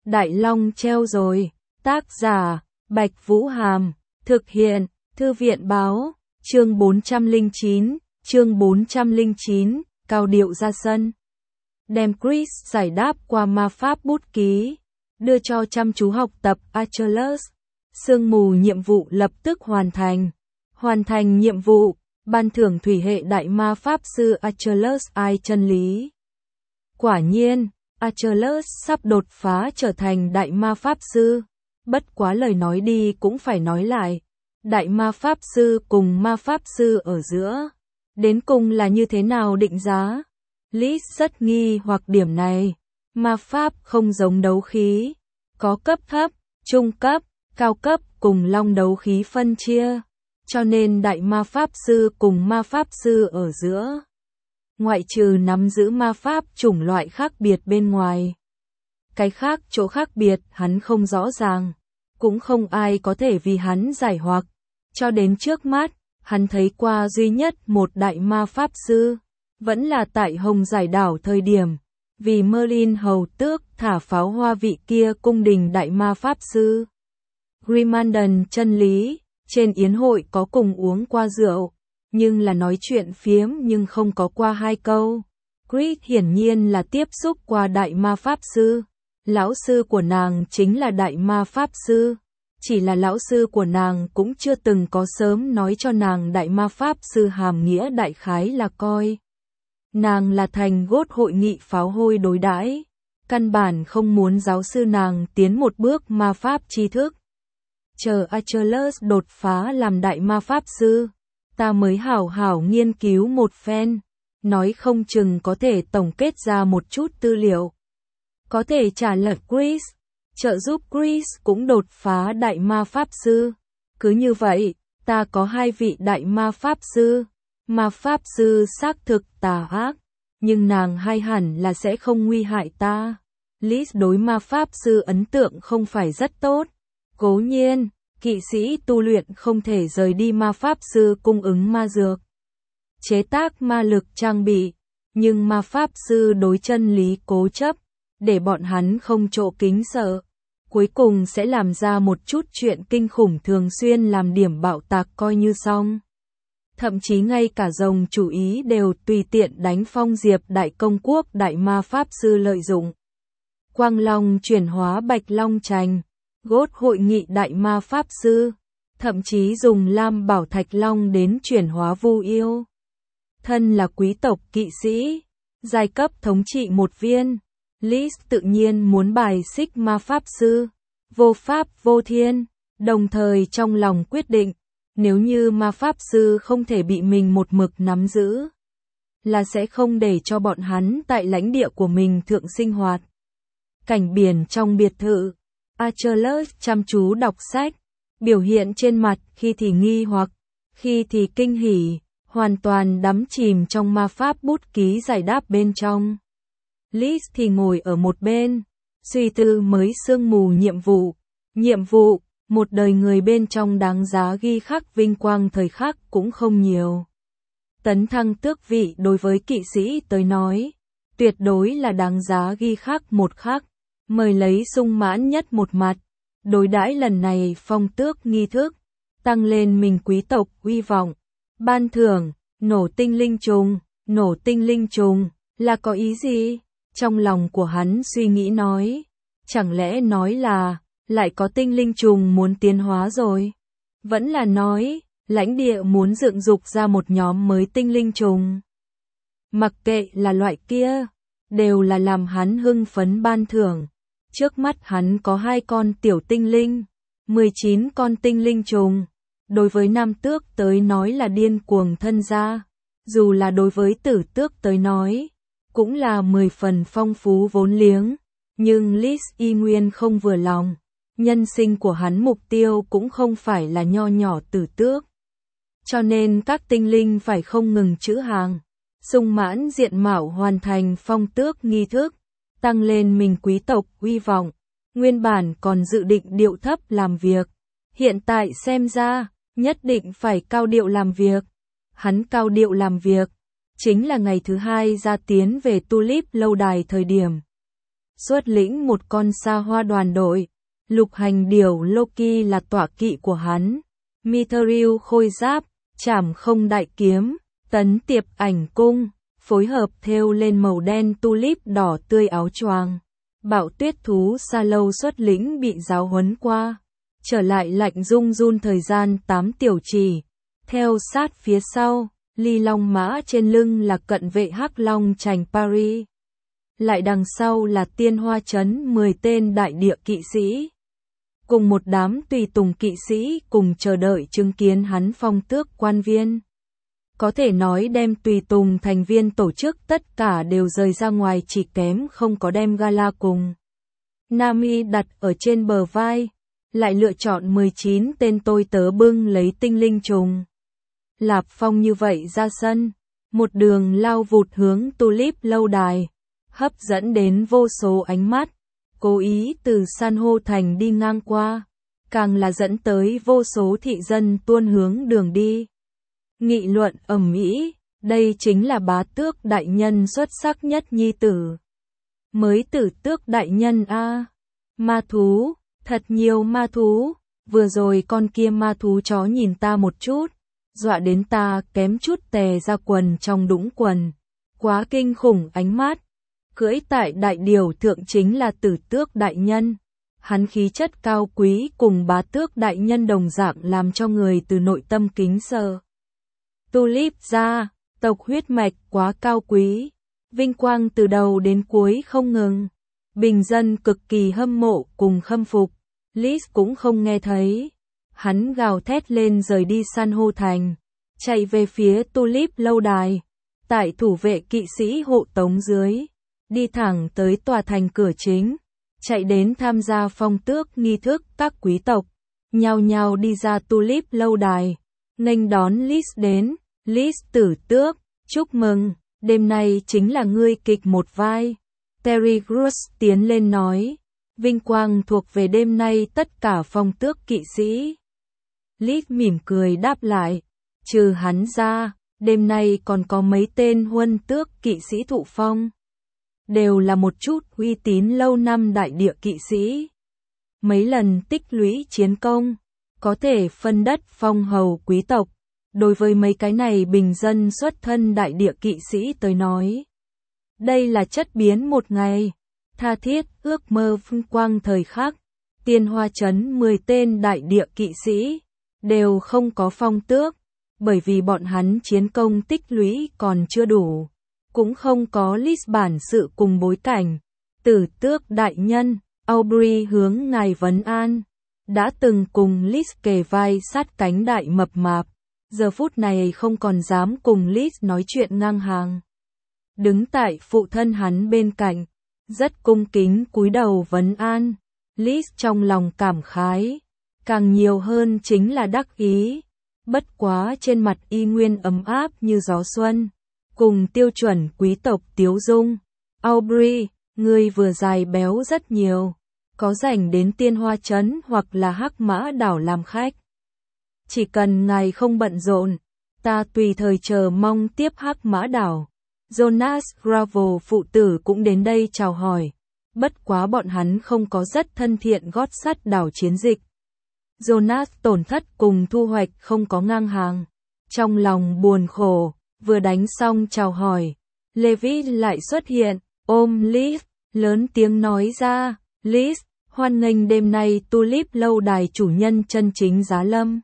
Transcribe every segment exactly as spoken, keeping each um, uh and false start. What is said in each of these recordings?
Đại Long treo rồi. Tác giả, Bạch Vũ Hàm. Thực hiện, Thư viện Báo. Chương bốn trăm lẻ chín, chương bốn trăm lẻ chín, cao điệu ra sân. Đem Chris giải đáp qua ma pháp bút ký, đưa cho chăm chú học tập Achilles. Sương mù nhiệm vụ lập tức hoàn thành. Hoàn thành nhiệm vụ, ban thưởng thủy hệ đại ma pháp sư Achilles ai chân lý. Quả nhiên, Achilles sắp đột phá trở thành đại ma pháp sư. Bất quá lời nói đi cũng phải nói lại. Đại ma pháp sư cùng ma pháp sư ở giữa, đến cùng là như thế nào định giá? Liz rất nghi hoặc điểm này. Ma pháp không giống đấu khí, có cấp thấp, trung cấp, cao cấp cùng long đấu khí phân chia, cho nên đại ma pháp sư cùng ma pháp sư ở giữa, ngoại trừ nắm giữ ma pháp chủng loại khác biệt bên ngoài, cái khác chỗ khác biệt hắn không rõ ràng, cũng không ai có thể vì hắn giải hoặc. Cho đến trước mắt, hắn thấy qua duy nhất một đại ma pháp sư, vẫn là tại Hồng Giải Đảo thời điểm, vì Merlin hầu tước thả pháo hoa vị kia cung đình đại ma pháp sư. Grimandon chân lý, trên yến hội có cùng uống qua rượu, nhưng là nói chuyện phiếm nhưng không có qua hai câu. Chris hiển nhiên là tiếp xúc qua đại ma pháp sư, lão sư của nàng chính là đại ma pháp sư. Chỉ là lão sư của nàng cũng chưa từng có sớm nói cho nàng đại ma pháp sư hàm nghĩa đại khái là coi nàng là thành gốt hội nghị pháo hôi đối đãi, căn bản không muốn giáo sư nàng tiến một bước ma pháp tri thức. Chờ Achilles đột phá làm đại ma pháp sư, ta mới hảo hảo nghiên cứu một phen, nói không chừng có thể tổng kết ra một chút tư liệu, có thể trả lật Chris, trợ giúp Chris cũng đột phá đại ma pháp sư. Cứ như vậy, ta có hai vị đại ma pháp sư. Ma pháp sư xác thực tà ác, nhưng nàng hai hẳn là sẽ không nguy hại ta. Liz đối ma pháp sư ấn tượng không phải rất tốt. Cố nhiên, kỵ sĩ tu luyện không thể rời đi ma pháp sư cung ứng ma dược, chế tác ma lực trang bị, nhưng ma pháp sư đối chân lý cố chấp, để bọn hắn không trộ kính sợ. Cuối cùng sẽ làm ra một chút chuyện kinh khủng, thường xuyên làm điểm bạo tạc coi như xong. Thậm chí ngay cả rồng chủ ý đều tùy tiện đánh Phong Diệp đại công quốc đại ma pháp sư lợi dụng. Quang Long chuyển hóa Bạch Long Trành, Gốt hội nghị đại ma pháp sư, thậm chí dùng Lam Bảo Thạch Long đến chuyển hóa Vu Yêu. Thân là quý tộc kỵ sĩ, giai cấp thống trị một viên, Liz tự nhiên muốn bài xích ma pháp sư, vô pháp vô thiên, đồng thời trong lòng quyết định, nếu như ma pháp sư không thể bị mình một mực nắm giữ, là sẽ không để cho bọn hắn tại lãnh địa của mình thượng sinh hoạt. Cảnh biển trong biệt thự, Achilles chăm chú đọc sách, biểu hiện trên mặt khi thì nghi hoặc, khi thì kinh hỉ, hoàn toàn đắm chìm trong ma pháp bút ký giải đáp bên trong. Liz thì ngồi ở một bên, suy tư mới sương mù nhiệm vụ. Nhiệm vụ, một đời người bên trong đáng giá ghi khắc vinh quang thời khắc cũng không nhiều. Tấn thăng tước vị đối với kỵ sĩ tới nói, tuyệt đối là đáng giá ghi khắc một khắc, mời lấy sung mãn nhất một mặt. Đối đãi lần này phong tước nghi thức, tăng lên mình quý tộc uy vọng. Ban thưởng, nổ tinh linh trùng, nổ tinh linh trùng, là có ý gì? Trong lòng của hắn suy nghĩ nói, chẳng lẽ nói là, lại có tinh linh trùng muốn tiến hóa rồi? Vẫn là nói, lãnh địa muốn dựng dục ra một nhóm mới tinh linh trùng? Mặc kệ là loại kia, đều là làm hắn hưng phấn ban thưởng. Trước mắt hắn có hai con tiểu tinh linh, mười chín con tinh linh trùng. Đối với nam tước tới nói là điên cuồng thân gia, dù là đối với tử tước tới nói, cũng là mười phần phong phú vốn liếng, nhưng Liz y nguyên không vừa lòng, nhân sinh của hắn mục tiêu cũng không phải là nho nhỏ tử tước. Cho nên các tinh linh phải không ngừng trữ hàng, sung mãn diện mạo hoàn thành phong tước nghi thức, tăng lên mình quý tộc uy vọng. Nguyên bản còn dự định điệu thấp làm việc, hiện tại xem ra, nhất định phải cao điệu làm việc. Hắn cao điệu làm việc, chính là ngày thứ hai ra tiến về Tulip lâu đài thời điểm. xuất lĩnh một con sa hoa đoàn đội. Lục hành điểu Loki là tọa kỵ của hắn. Mithril khôi giáp, trảm không đại kiếm, tấn tiệp ảnh cung, phối hợp thêu lên màu đen tulip đỏ tươi áo choàng. Bạo tuyết thú Sa Lâu xuất lĩnh bị giáo huấn qua. Trở lại lạnh rung run thời gian tám tiểu chỉ. Theo sát phía sau, ly long mã trên lưng là cận vệ hắc long trành Paris. Lại đằng sau là tiên hoa trấn mười tên đại địa kỵ sĩ. Cùng một đám tùy tùng kỵ sĩ cùng chờ đợi chứng kiến hắn phong tước quan viên. Có thể nói đem tùy tùng thành viên tổ chức tất cả đều rời ra ngoài, chỉ kém không có đem gala cùng Nami đặt ở trên bờ vai. Lại lựa chọn mười chín tên tôi tớ bưng lấy tinh linh trùng. Lạp Phong như vậy ra sân, một đường lao vụt hướng Tulip lâu đài, hấp dẫn đến vô số ánh mắt, cố ý từ san hô thành đi ngang qua, càng là dẫn tới vô số thị dân tuôn hướng đường đi. Nghị luận ầm ĩ, đây chính là bá tước đại nhân xuất sắc nhất nhi tử. Mới tử tước đại nhân a, ma thú, thật nhiều ma thú, vừa rồi con kia ma thú chó nhìn ta một chút, dọa đến ta kém chút tè ra quần trong đũng quần. Quá kinh khủng ánh mắt. Cưỡi tại đại điều thượng chính là tử tước đại nhân. Hắn khí chất cao quý cùng bá tước đại nhân đồng dạng làm cho người từ nội tâm kính sợ. Tulip gia, tộc huyết mạch quá cao quý, vinh quang từ đầu đến cuối không ngừng. Bình dân cực kỳ hâm mộ cùng khâm phục. Liz cũng không nghe thấy. Hắn gào thét lên rời đi san hô thành, chạy về phía Tulip lâu đài. Tại thủ vệ kỵ sĩ hộ tống dưới, đi thẳng tới tòa thành cửa chính, chạy đến tham gia phong tước nghi thức. Các quý tộc nhao nhao đi ra Tulip lâu đài, nghênh đón Liz đến. Liz tử tước, chúc mừng, đêm nay chính là ngươi kịch một vai. Terry Gross tiến lên nói, vinh quang thuộc về đêm nay tất cả phong tước kỵ sĩ. Liz mỉm cười đáp lại, trừ hắn ra, đêm nay còn có mấy tên huân tước kỵ sĩ thụ phong. Đều là một chút uy tín lâu năm đại địa kỵ sĩ. Mấy lần tích lũy chiến công, có thể phân đất phong hầu quý tộc. Đối với mấy cái này bình dân xuất thân đại địa kỵ sĩ tới nói, đây là chất biến một ngày, tha thiết ước mơ vinh quang thời khắc. Tiên hoa trấn mười tên đại địa kỵ sĩ đều không có phong tước, bởi vì bọn hắn chiến công tích lũy còn chưa đủ, cũng không có list bản sự cùng bối cảnh. Tử tước đại nhân, Aubrey hướng ngài vấn an, đã từng cùng Liz kề vai sát cánh đại mập mạp, giờ phút này không còn dám cùng Liz nói chuyện ngang hàng. Đứng tại phụ thân hắn bên cạnh, rất cung kính cúi đầu vấn an. Liz trong lòng cảm khái, càng nhiều hơn chính là đắc ý, bất quá trên mặt y nguyên ấm áp như gió xuân, cùng tiêu chuẩn quý tộc tiếu dung. Aubrey, ngươi vừa dài béo rất nhiều, có rảnh đến tiên hoa trấn hoặc là hắc mã đảo làm khách. Chỉ cần ngài không bận rộn, ta tùy thời chờ mong tiếp hắc mã đảo. Jonas Gravel phụ tử cũng đến đây chào hỏi, bất quá bọn hắn không có rất thân thiện gót sắt đảo chiến dịch. Jonas tổn thất cùng thu hoạch không có ngang hàng, trong lòng buồn khổ, vừa đánh xong chào hỏi, Levi lại xuất hiện, ôm Liz, lớn tiếng nói ra, Liz, hoan nghênh đêm nay Tulip lâu đài chủ nhân chân chính giá lâm.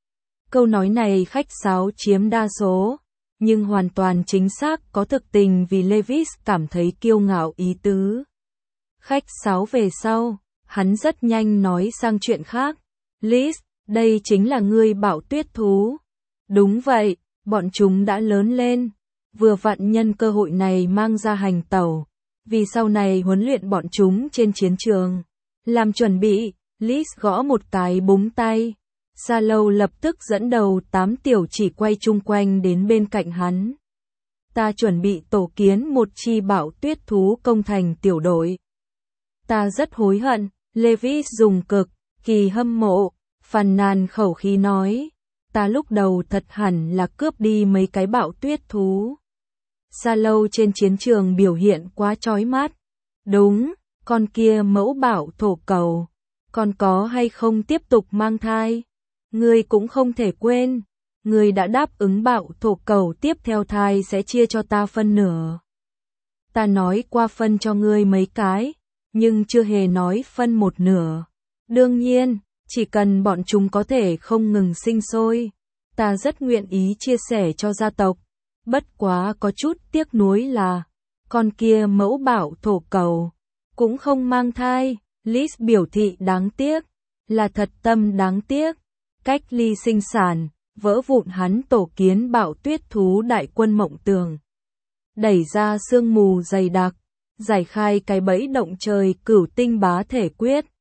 Câu nói này khách sáo chiếm đa số, nhưng hoàn toàn chính xác có thực tình vì Levis cảm thấy kiêu ngạo ý tứ. Khách sáo về sau, hắn rất nhanh nói sang chuyện khác. Liz, đây chính là ngươi bảo tuyết thú. Đúng vậy, bọn chúng đã lớn lên, vừa vặn nhân cơ hội này mang ra hành tẩu, vì sau này huấn luyện bọn chúng trên chiến trường. Làm chuẩn bị, Liz gõ một cái búng tay. Sa Lâu lập tức dẫn đầu tám tiểu chỉ quay chung quanh đến bên cạnh hắn. Ta chuẩn bị tổ kiến một chi bảo tuyết thú công thành tiểu đội. Ta rất hối hận, Levis dùng cực kỳ hâm mộ, phàn nàn khẩu khí nói, ta lúc đầu thật hẳn là cướp đi mấy cái bạo tuyết thú. Sa Lâu trên chiến trường biểu hiện quá chói mắt. Đúng, con kia mẫu bảo thổ cầu, còn có hay không tiếp tục mang thai? Ngươi cũng không thể quên, ngươi đã đáp ứng bảo thổ cầu tiếp theo thai sẽ chia cho ta phân nửa. Ta nói qua phân cho ngươi mấy cái, nhưng chưa hề nói phân một nửa. Đương nhiên, chỉ cần bọn chúng có thể không ngừng sinh sôi, ta rất nguyện ý chia sẻ cho gia tộc. Bất quá có chút tiếc nuối là, con kia mẫu bảo thổ cầu, cũng không mang thai. Liz biểu thị đáng tiếc, là thật tâm đáng tiếc. Cách ly sinh sản, vỡ vụn hắn tổ kiến bạo tuyết thú đại quân mộng tường. Đẩy ra sương mù dày đặc, giải khai cái bẫy động trời cửu tinh bá thể quyết.